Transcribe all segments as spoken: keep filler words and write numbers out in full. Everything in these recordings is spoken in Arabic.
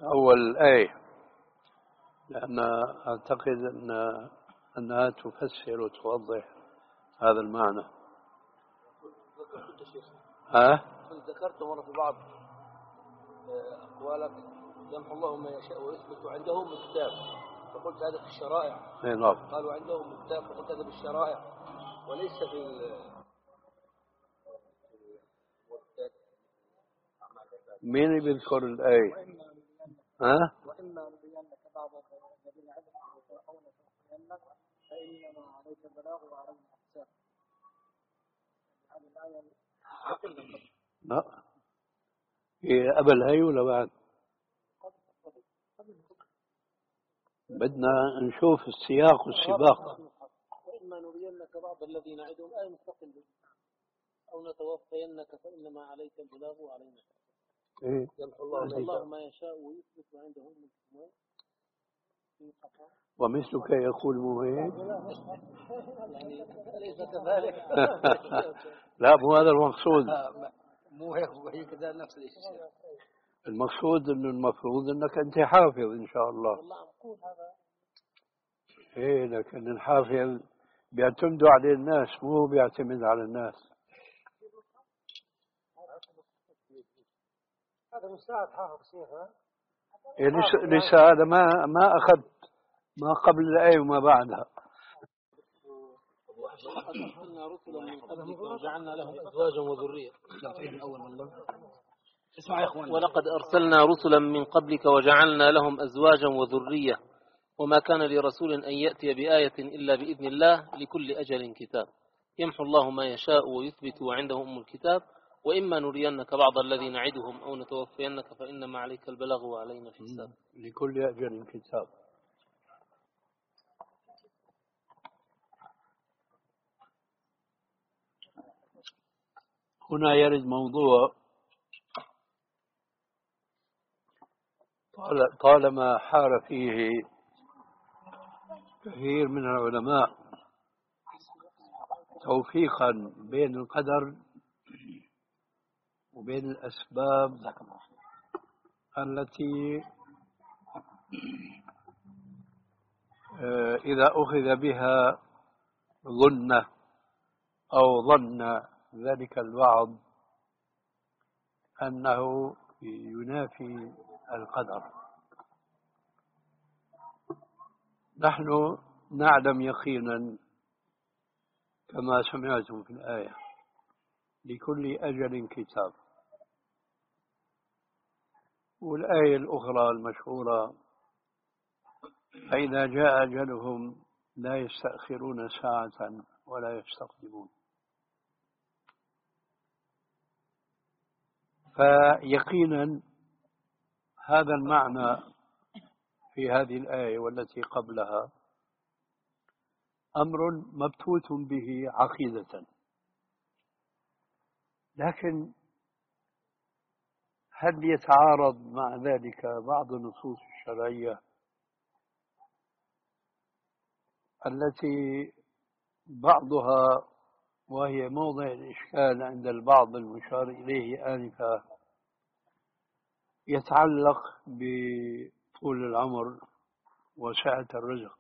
أول آية، لأن أعتقد أن أنها تفسر وتوضح هذا المعنى. ها؟ ذكرت مرة في بعض أقوالك يمحو الله ما يشاء ويثبت عندهم الكتاب، فقلت هذا في الشرائع. نعم. قالوا عندهم الكتاب، فقلت هذا في الشرائع وليس في مين بيذكر الآية؟ ها؟ وإما نبينك بعض الذين عدوا أو نتوفينك فإنما عليك البلاغ وعلينا الحساب. هذه الآية لا، هي قبل هي ولا بعد؟ بدنا نشوف السياق والسباق. وإما نرينك بعض الذين عدهم آية مستقل أو نتوفينك فإنما عليك البلاغ وعلينا إيه؟ يمحو الله, الله ما يشاء ويثبت عنده من ومثلك يقول مو هيك؟ يعني أليس كذلك؟ لا، مو هذا المقصود. مو هيك، وهي كذا نفس الشيء. المقصود انه المفروض انك انت حافظ ان شاء الله. والله أقول هذا. ايه، لكن الحافظ بيعتمدوا عليه الناس، مو بيعتمد على الناس. هذا مساعد حافظ شيخ. ها؟ إيه لسه لسه هذا ما ما أخذت ما قبل الآية وما بعدها. ولقد أرسلنا رسلا من قبلك وجعلنا لهم أزواجا وذرية. ولقد أرسلنا رسلا من قبلك وجعلنا لهم أزواجا وذرية وما كان لرسول أن يأتي بآية إلا بإذن الله لكل أجل كتاب يمحو الله ما يشاء ويثبت وعنده أم الكتاب وإما نرينك بعض الذي نعدهم أو نتوفينك فإنما عليك البلاغ وعلينا الحساب. لكل أجل كتاب. هنا يرد موضوع طالما حار فيه كثير من العلماء توفيقا بين القدر وبين الأسباب التي إذا أخذ بها ظن أو ظن ذلك البعض أنه ينافي القدر. نحن نعلم يقينا كما سمعتم في الآية لكل أجل كتاب، والآية الأخرى المشهورة فإذا جاء أجلهم لا يستأخرون ساعة ولا يستقدمون. فيقينا هذا المعنى في هذه الآية والتي قبلها أمر مبثوث به عقيدة، لكن هل يتعارض مع ذلك بعض النصوص الشرعية التي بعضها وهي موضع الإشكال عند البعض المشار إليه آنفا يتعلق بطول العمر وسعة الرزق،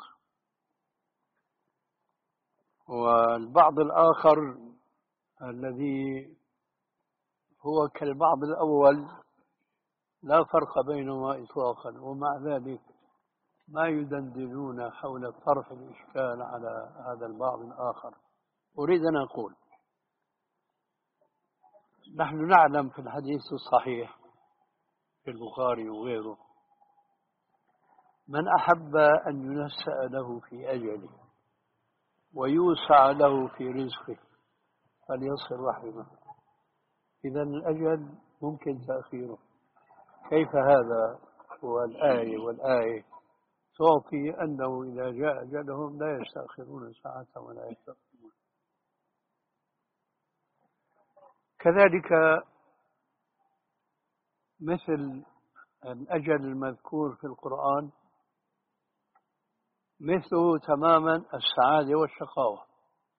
والبعض الآخر الذي هو كالبعض الأول لا فرق بينهما إطلاقا، ومع ذلك ما يدندنون حول طرح الإشكال على هذا البعض الآخر. أريد أن أقول نحن نعلم في الحديث الصحيح في البخاري وغيره من أحب أن ينسأ له في أجله ويوسع له في رزقه فليصل رحمه. إذا الأجل ممكن تأخيره. كيف هذا؟ هو الآية والآية تعطي أنه إذا جاء أجلهم لا يستأخرون ساعة ولا يستقدمون. كذلك مثل الأجل المذكور في القرآن مثله تماما السعادة والشقاوة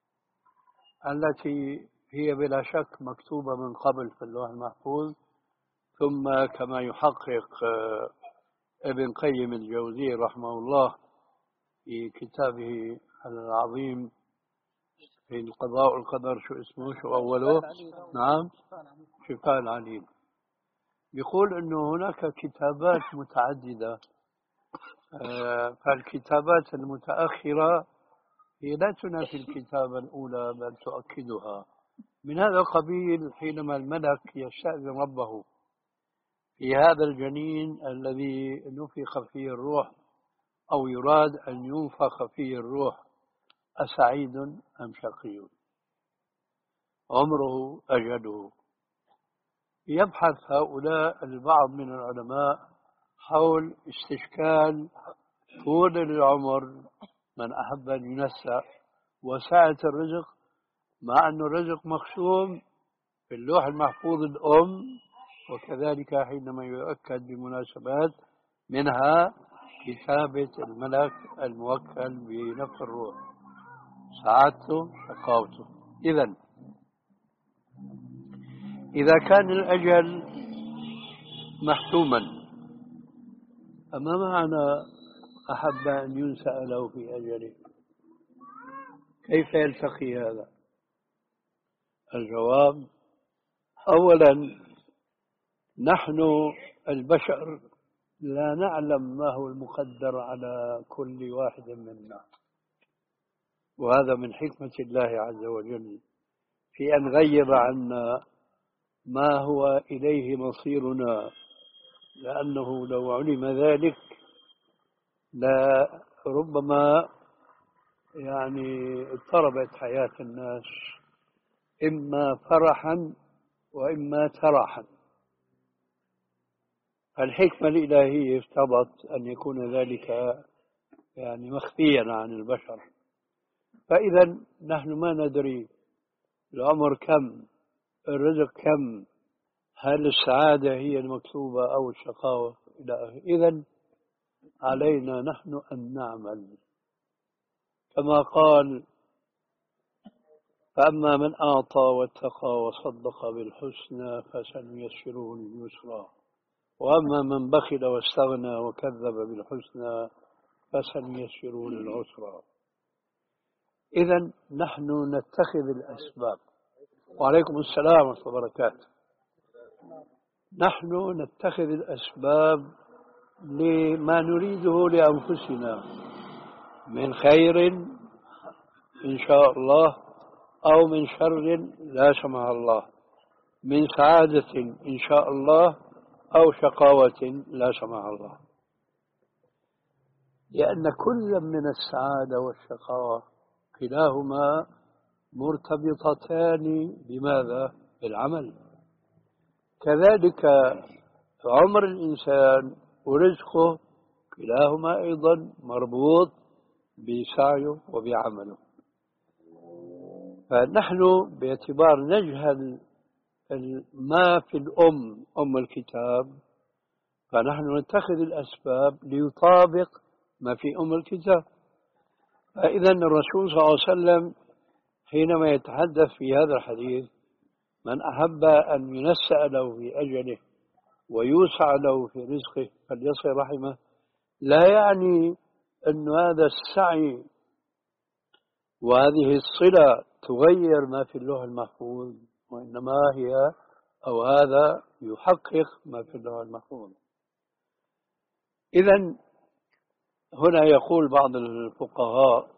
التي هي بلا شك مكتوبة من قبل في اللوح المحفوظ، ثم كما يحقق ابن قيم الجوزي رحمه الله في كتابه العظيم في القضاء والقدر، شو اسمه شو أوله؟ نعم، شفاء العليل. يقول أنه هناك كتابات متعددة، فالكتابات المتأخرة هي لا تنافي الكتابة الأولى بل تؤكدها. من هذا القبيل حينما الملك يستأذن ربه في هذا الجنين الذي نفخ فيه الروح أو يراد أن ينفخ فيه الروح، أسعيد أم شقي، عمره أجله، يبحث هؤلاء البعض من العلماء حول استشكال طول العمر من أحب أن ينسى وسعة الرزق، مع أن الرزق مقسوم في اللوح المحفوظ الأم، وكذلك حينما يؤكد بمناسبات منها كتابة الملك الموكل بنفخ الروح، سعادته شقاوته. إذن إذا كان الأجل محتوما، فما معنى أحب أن ينسأ له في أجله؟ كيف يلتقي هذا؟ الجواب: أولا، نحن البشر لا نعلم ما هو المقدر على كل واحد منا، وهذا من حكمة الله عز وجل في أن غيب عنا ما هو إليه مصيرنا، لأنه لو علم ذلك لربما يعني اضطربت حياة الناس إما فرحا وإما ترحا. الحكمة الإلهية اقتضت أن يكون ذلك يعني مخفيا عن البشر. فإذا نحن ما ندري العمر كم، الرزق كم، هل السعادة هي المكتوبة أو الشقاوة إلى آخره. إذن علينا نحن أن نعمل كما قال: فأما من أعطى واتقى وصدق بالحسنى فسنيسره لليسرى، وأما من بخل واستغنى وكذب بالحسنى فسنيسره للعسرى. إذن نحن نتخذ الأسباب. وعليكم السلام ورحمة الله وبركاته. نحن نتخذ الأسباب لما نريده لأنفسنا من خير إن شاء الله، أو من شر لا سمح الله، من سعادة إن شاء الله أو شقاوة لا سمح الله، لأن كل من السعادة والشقاوة كلاهما مرتبطتان بماذا؟ بالعمل. كذلك عمر الإنسان ورزقه كلاهما أيضا مربوط بسعيه وبعمله. فنحن باعتبار نجهل ما في الأم أم الكتاب، فنحن نتخذ الأسباب ليطابق ما في أم الكتاب. فإذا الرسول صلى الله عليه وسلم حينما يتحدث في هذا الحديث: من أحب أن ينسأ له في أجله ويوسع له في رزقه فليصل رحمه، لا يعني أن هذا السعي وهذه الصلة تغير ما في اللوح المحفوظ، وإنما هي أو هذا يحقق ما في اللوح المحفوظ. إذن هنا يقول بعض الفقهاء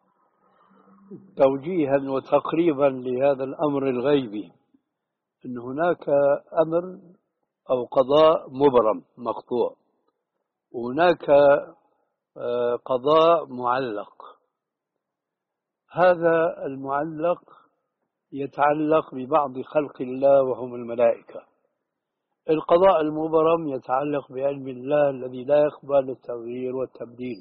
توجيها وتقريبا لهذا الأمر الغيبي أن هناك أمر أو قضاء مبرم مقطوع، وهناك قضاء معلق. هذا المعلق يتعلق ببعض خلق الله وهم الملائكة. القضاء المبرم يتعلق بعلم الله الذي لا يقبل التغيير والتبديل.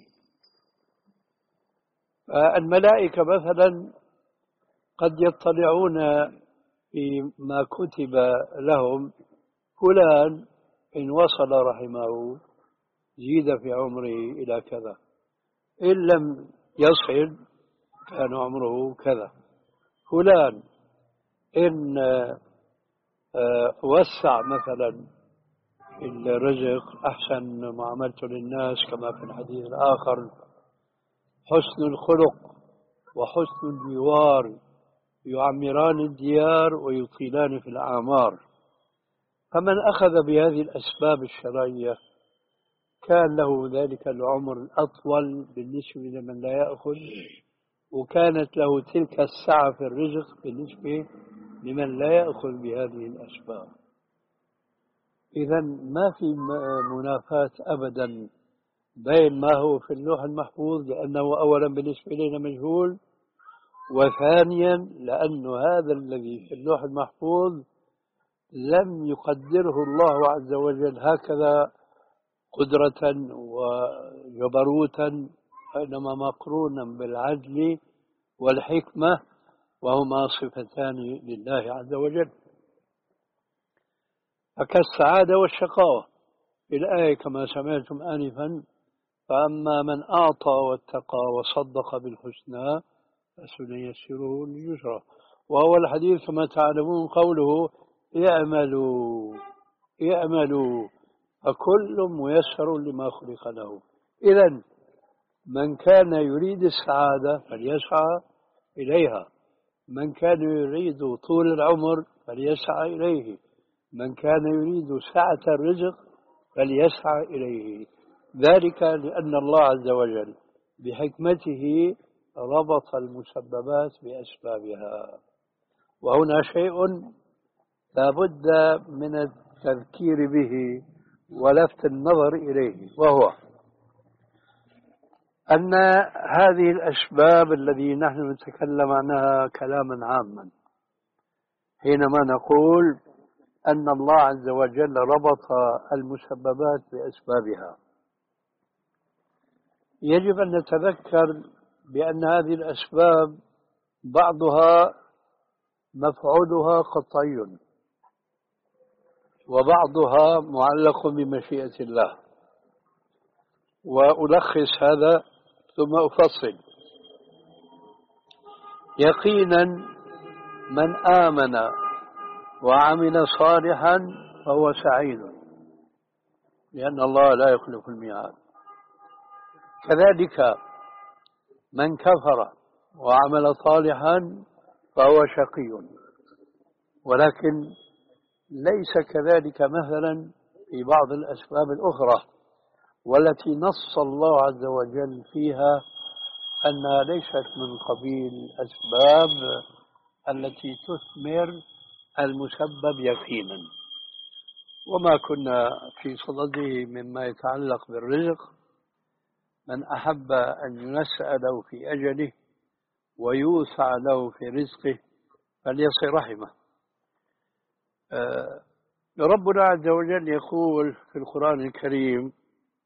الملائكة مثلا قد يطلعون فيما كتب لهم: فلان إن وصل رحمه زيد في عمره إلى كذا، إن لم يصل كان عمره كذا، فلان إن وسع مثلا في الرزق أحسن معاملته للناس كما في الحديث الآخر حسن الخلق وحسن الجوار يعمران الديار ويطيلان في الأعمار. فمن أخذ بهذه الأسباب الشرعية كان له ذلك العمر الأطول بالنسبة لمن لا يأخذ، وكانت له تلك السعة في الرزق بالنسبة لمن لا يأخذ بهذه الأسباب. إذا ما في منافاة أبدا بين ما هو في اللوح المحفوظ، لأنه أولا بالنسبة لنا مجهول، وثانيا لأن هذا الذي في اللوح المحفوظ لم يقدره الله عز وجل هكذا قدرة وجبروتا، وإنما مقرونا بالعدل والحكمة، وهما صفتان لله عز وجل. فكالسعادة والشقاوة في الآية كما سمعتم آنفا: فأما من أعطى واتقى وصدق بالحسنى فسنيسره لليسرى. وهو الحديث كما تعلمون قوله: اعملوا اعملوا فكل ميسر لما خلق له. إذن من كان يريد السعادة فليسعى إليها، من كان يريد طول العمر فليسعى إليه، من كان يريد سعة الرزق فليسعى إليه. ذلك لأن الله عز وجل بحكمته ربط المسببات بأسبابها. وهنا شيء لا بد من التذكير به ولفت النظر إليه، وهو أن هذه الأسباب التي نحن نتكلم عنها كلاما عاما حينما نقول أن الله عز وجل ربط المسببات بأسبابها، يجب أن نتذكر بأن هذه الأسباب بعضها مفعولها قطعي وبعضها معلق بمشيئة الله. وألخص هذا ثم أفصل. يقينا من آمن وعمل صالحا فهو سعيد، لأن الله لا يخلف الميعاد. كذلك من كفر وعمل صالحا فهو شقي، ولكن ليس كذلك مثلا في بعض الأسباب الأخرى والتي نص الله عز وجل فيها أنها ليست من قبيل الأسباب التي تثمر المسبب يقينا. وما كنا في صدده مما يتعلق بالرزق: من أحب أن ينسأ له في أجله ويوسع له في رزقه فليصل رحمه. آه ربنا عز وجل يقول في القرآن الكريم: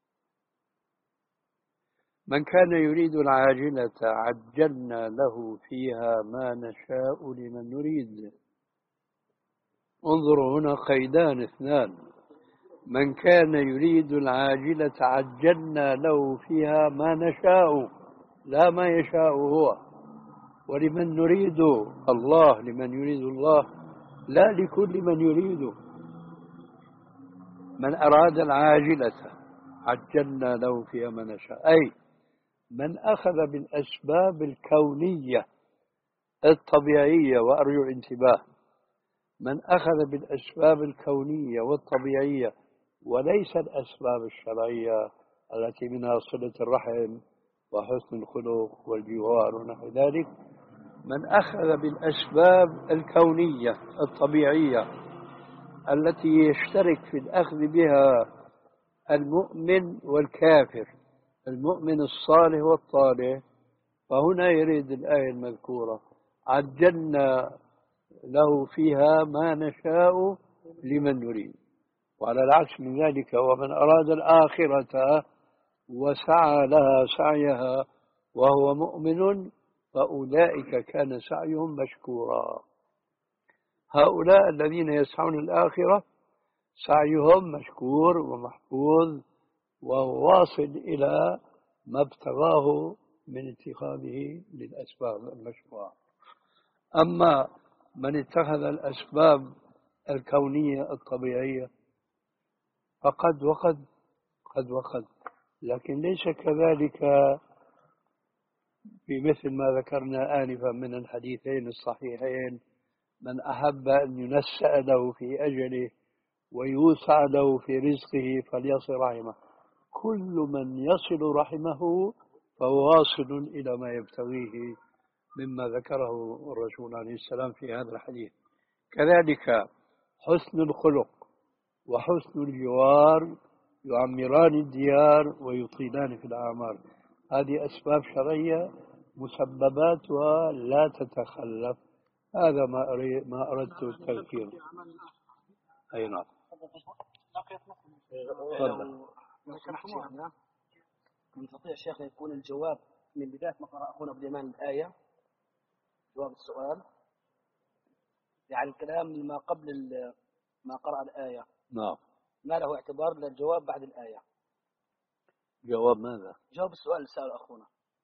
من كان يريد العاجلة عجلنا له فيها ما نشاء لمن نريد. انظروا هنا قيدان اثنان: من كان يريد العاجلة عجلنا له فيها ما نشاء، لا ما يشاء هو، ولمن نريد الله، لمن يريد الله، لا لكل من يريد. من أراد العاجلة عجلنا له فيها ما نشاء، أي من أخذ بالأسباب الكونية الطبيعية، وأرجو الانتباه، من أخذ بالأسباب الكونية والطبيعية وليس الأسباب الشرعية التي منها صلة الرحم وحسن الخلق والجوار ونحو ذلك، من أخذ بالأسباب الكونية الطبيعية التي يشترك في الأخذ بها المؤمن والكافر، المؤمن الصالح والطالح، فهنا يريد الآية المذكورة: عجلنا له فيها ما نشاء لمن نريد. وعلى العكس من ذلك: ومن أراد الآخرة وسعى لها سعيها وهو مؤمن فأولئك كان سعيهم مشكورا. هؤلاء الذين يسعون الآخرة سعيهم مشكور ومحفوظ، وهو واصل إلى ما ابتغاه من اتخاذه للأسباب المشروعة. أما من اتخذ الأسباب الكونية الطبيعية فقد وقد قد وقد، لكن ليس كذلك بمثل ما ذكرنا آنفا من الحديثين الصحيحين: من أحب أن ينسأ له في أجله ويوسع له في رزقه فليصل رحمه. كل من يصل رحمه فهو واصل إلى ما يبتغيه مما ذكره الرسول عليه السلام في هذا الحديث. كذلك حسن الخلق وحسن الجوار يعمران الديار ويطيلان في الأعمار. هذه أسباب شرعية مسبباتها لا تتخلف. هذا ما أريد ما أردت التذكير. أي نعم. تفضل. نستطيع شيخنا يكون الجواب من بداية ما قرأ أخونا أبو اليمان الآية، جواب السؤال، يعني الكلام ما قبل ما قرأ الآية. نعم. ما له اعتبار للجواب بعد الآية؟ جواب ماذا؟ جواب السؤال اللي سأله أخونا.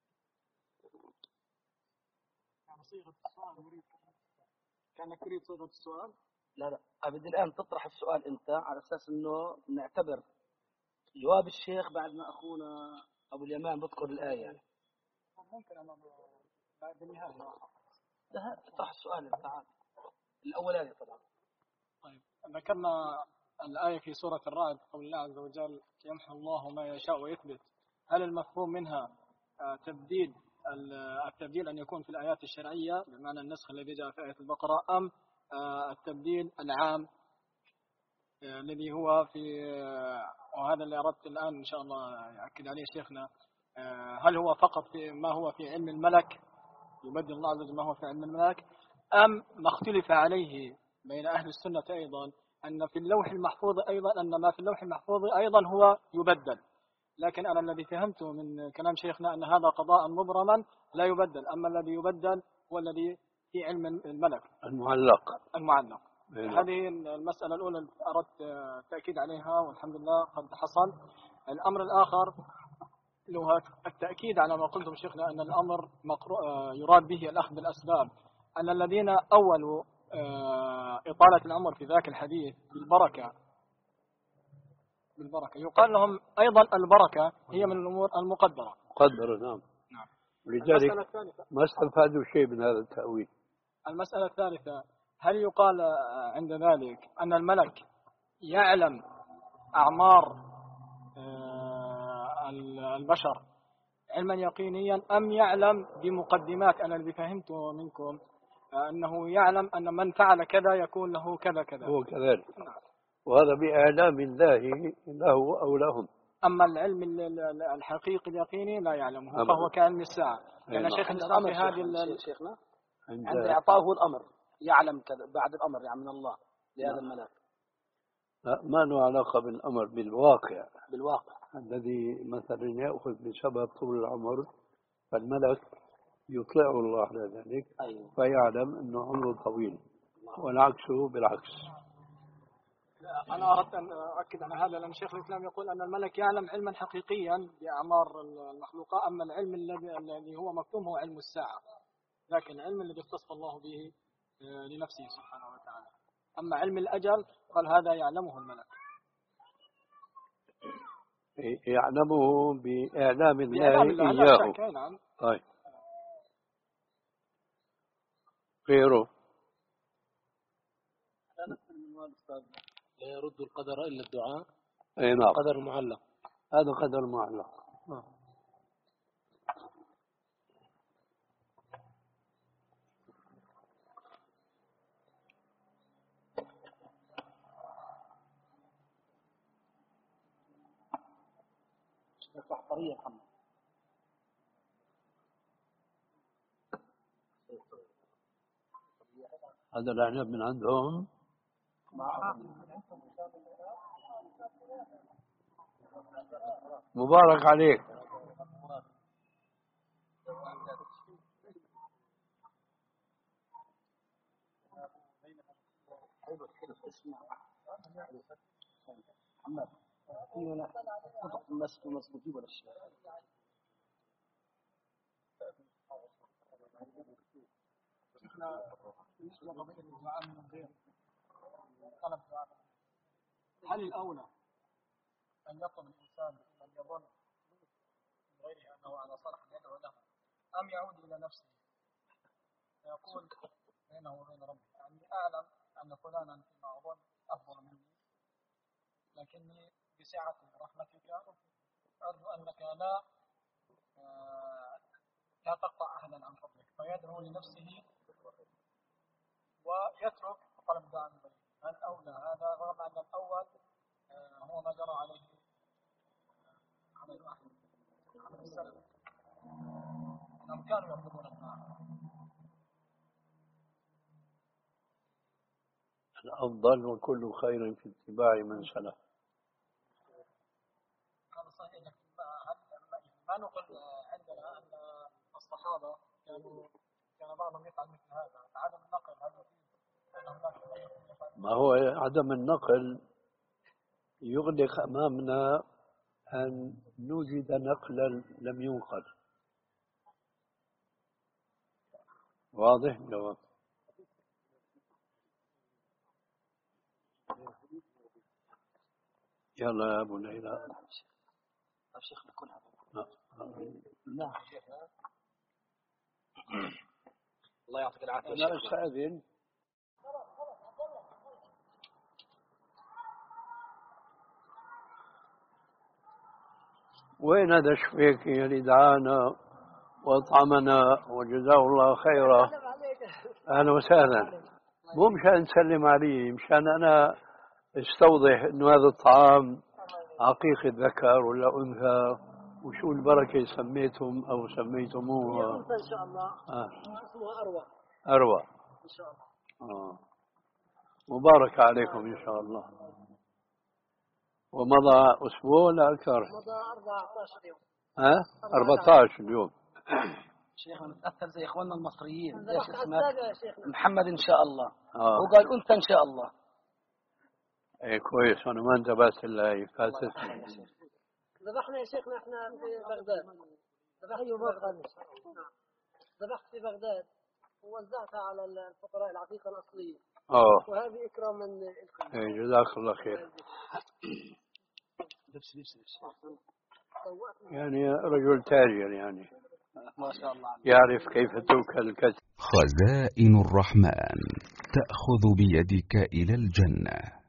يعني صيغة السؤال أريد كأنك تريد صيغة السؤال. لا لا، أبدي الآن تطرح السؤال أنت على أساس إنه نعتبر جواب الشيخ بعد ما أخونا أبو اليمان بذكر الآية. يعني. ممكن أنا بعد النهاية. لا، تطرح السؤال أنت عاد الأولاني طبعا. طيب، ذكرنا الآية في سورة الرعد قول الله عز وجل: يمحو الله ما يشاء ويثبت. هل المفهوم منها تبديل التبديل أن يكون في الآيات الشرعية بمعنى النسخ الذي جاء في آية البقرة، أم التبديل العام الذي هو في، وهذا اللي أردت الآن إن شاء الله يأكد عليه شيخنا، هل هو فقط في ما هو في علم الملك يبدل الله عز وجل ما هو في علم الملك، أم ما اختلف عليه بين أهل السنة أيضا أن في اللوح المحفوظ أيضا أن ما في اللوح المحفوظ أيضا هو يبدل؟ لكن أنا الذي فهمته من كلام شيخنا أن هذا قضاء مبرما لا يبدل، أما الذي يبدل هو الذي في علم الملك المعلق المعلق. إيه. هذه المسألة الأولى أردت التأكيد عليها والحمد لله قد حصل. الأمر الآخر له التأكيد على ما قلتم شيخنا أن الأمر يراد به الأخذ بالأسباب، أن الذين أولوا إطالة العمر في ذاك الحديث بالبركة بالبركة يقال لهم أيضا البركة هي من الأمور المقدرة. قدر. نعم. نعم. ولذلك ما استفادوا شيء من هذا التأويل. المسألة الثالثة: هل يقال عند ذلك أن الملك يعلم أعمار البشر علما يقينيا، أم يعلم بمقدمات؟ أنا الذي فهمته منكم أنه يعلم أن من فعل كذا يكون له كذا كذا. هو كذلك. نعم. وهذا بإعلام الله له أو لهم. أما العلم الحقيقي اليقيني لا يعلمه أبدا. فهو كعلم الساعة. يعني شيخ الإسلام في هذه شيخنا عند إعطاه الأمر يعلم كذا بعد الأمر يعني من الله لهذا نعم. الملك. ما له علاقة بالأمر، بالواقع بالواقع الذي مثلا يأخذ بسبب طول العمر، فالملك يطلع الله على ذلك. أيوه. فيعلم أنه عمره طويل، والعكس بالعكس. أنا أردت أن أؤكد على هذا لأن شيخ الإسلام يقول أن الملك يعلم علما حقيقيا بأعمار المخلوقات، أما العلم الذي الذي هو مكتوم هو علم الساعة، لكن العلم الذي اختص الله به لنفسه سبحانه وتعالى. أما علم الأجل قال هذا يعلمه الملك، يعلمه بإعلام الله إياه. نعم. طيب غيره لا يرد القدر إلا الدعاء. أي نعم. قدر معلق. هذا قدر معلق. طريقة محمد. هذا العنب من عندهم. مبارك عليك. محمد فينا قطع المسك ومسكوتي ولا شيء. شيخنا بالنسبة لقضية الدعاء من غير طلب دعاء، هل الأولى أن يطلب الإنسان من يظن من غيره أنه على صالح أن يدعو له، أم يعود إلى نفسه فيقول بينه وبين ربه يعني أعلم أن فلانا فيما أظن أفضل مني، لكني بسعة رحمتك أرجو أنك لا لا تقطع أحدا عن فضلك، فيدعو لنفسه ويترك طلب دعاء من غيره. هل أولى هذا رغم أن الأول هو ما جرى عليه عمل واحد عمل السلف أنهم كانوا يطلبون الدعاء؟ الأفضل وكل خير في اتباع من سلف. هذا صحيح، لكن ما نقول عندنا أن الصحابة كانوا كان بعضهم يفعل مثل هذا، عدم النقل هذا أنهم لا يفعل. ما هو عدم النقل يغلق أمامنا أن نوجد نقلا لم ينقل. واضح جواب؟ يلا يا أبو ليلى. شيخنا كلها لا الله يعطيك العافية. أنا أستأذن. وين هذا الشفيكي اللي دعانا وأطعمنا وجزاه الله خيرا؟ أهلا وسهلا. مو مشان نسلم عليه، مشان أنا استوضح إنه هذا الطعام عقيقة ذكر ولا أنثى، وشو البركة سميتم أو سميتموها؟ أنثى إن شاء الله. آه. اسمها أروى. أروى إن شاء الله. آه. مبارك عليكم إن شاء الله. ومضى أسبوع ولا أكثر؟ مضى أربعة عشر يوم. ها؟ أربعة عشر يوم. شيخنا نتأثر زي إخواننا المصريين. شيخ محمد إن شاء الله. آه. وقال أنت إن شاء الله. إيه كويس، أنا ما انتبهت إلا فاتتني. ذبحنا يا شيخنا إحنا في بغداد. ذبحت في بغداد. ذبحت في بغداد ووزعتها على الفقراء العقيقة الأصلية. آه. وهذه إكرام من الكل. إيه جزاك الله خير. لبس لبس لبس. يعني رجل تاجر يعني. ما شاء الله. يعرف كيف توكل الكسب. خزائن الرحمن تأخذ بيدك إلى الجنة.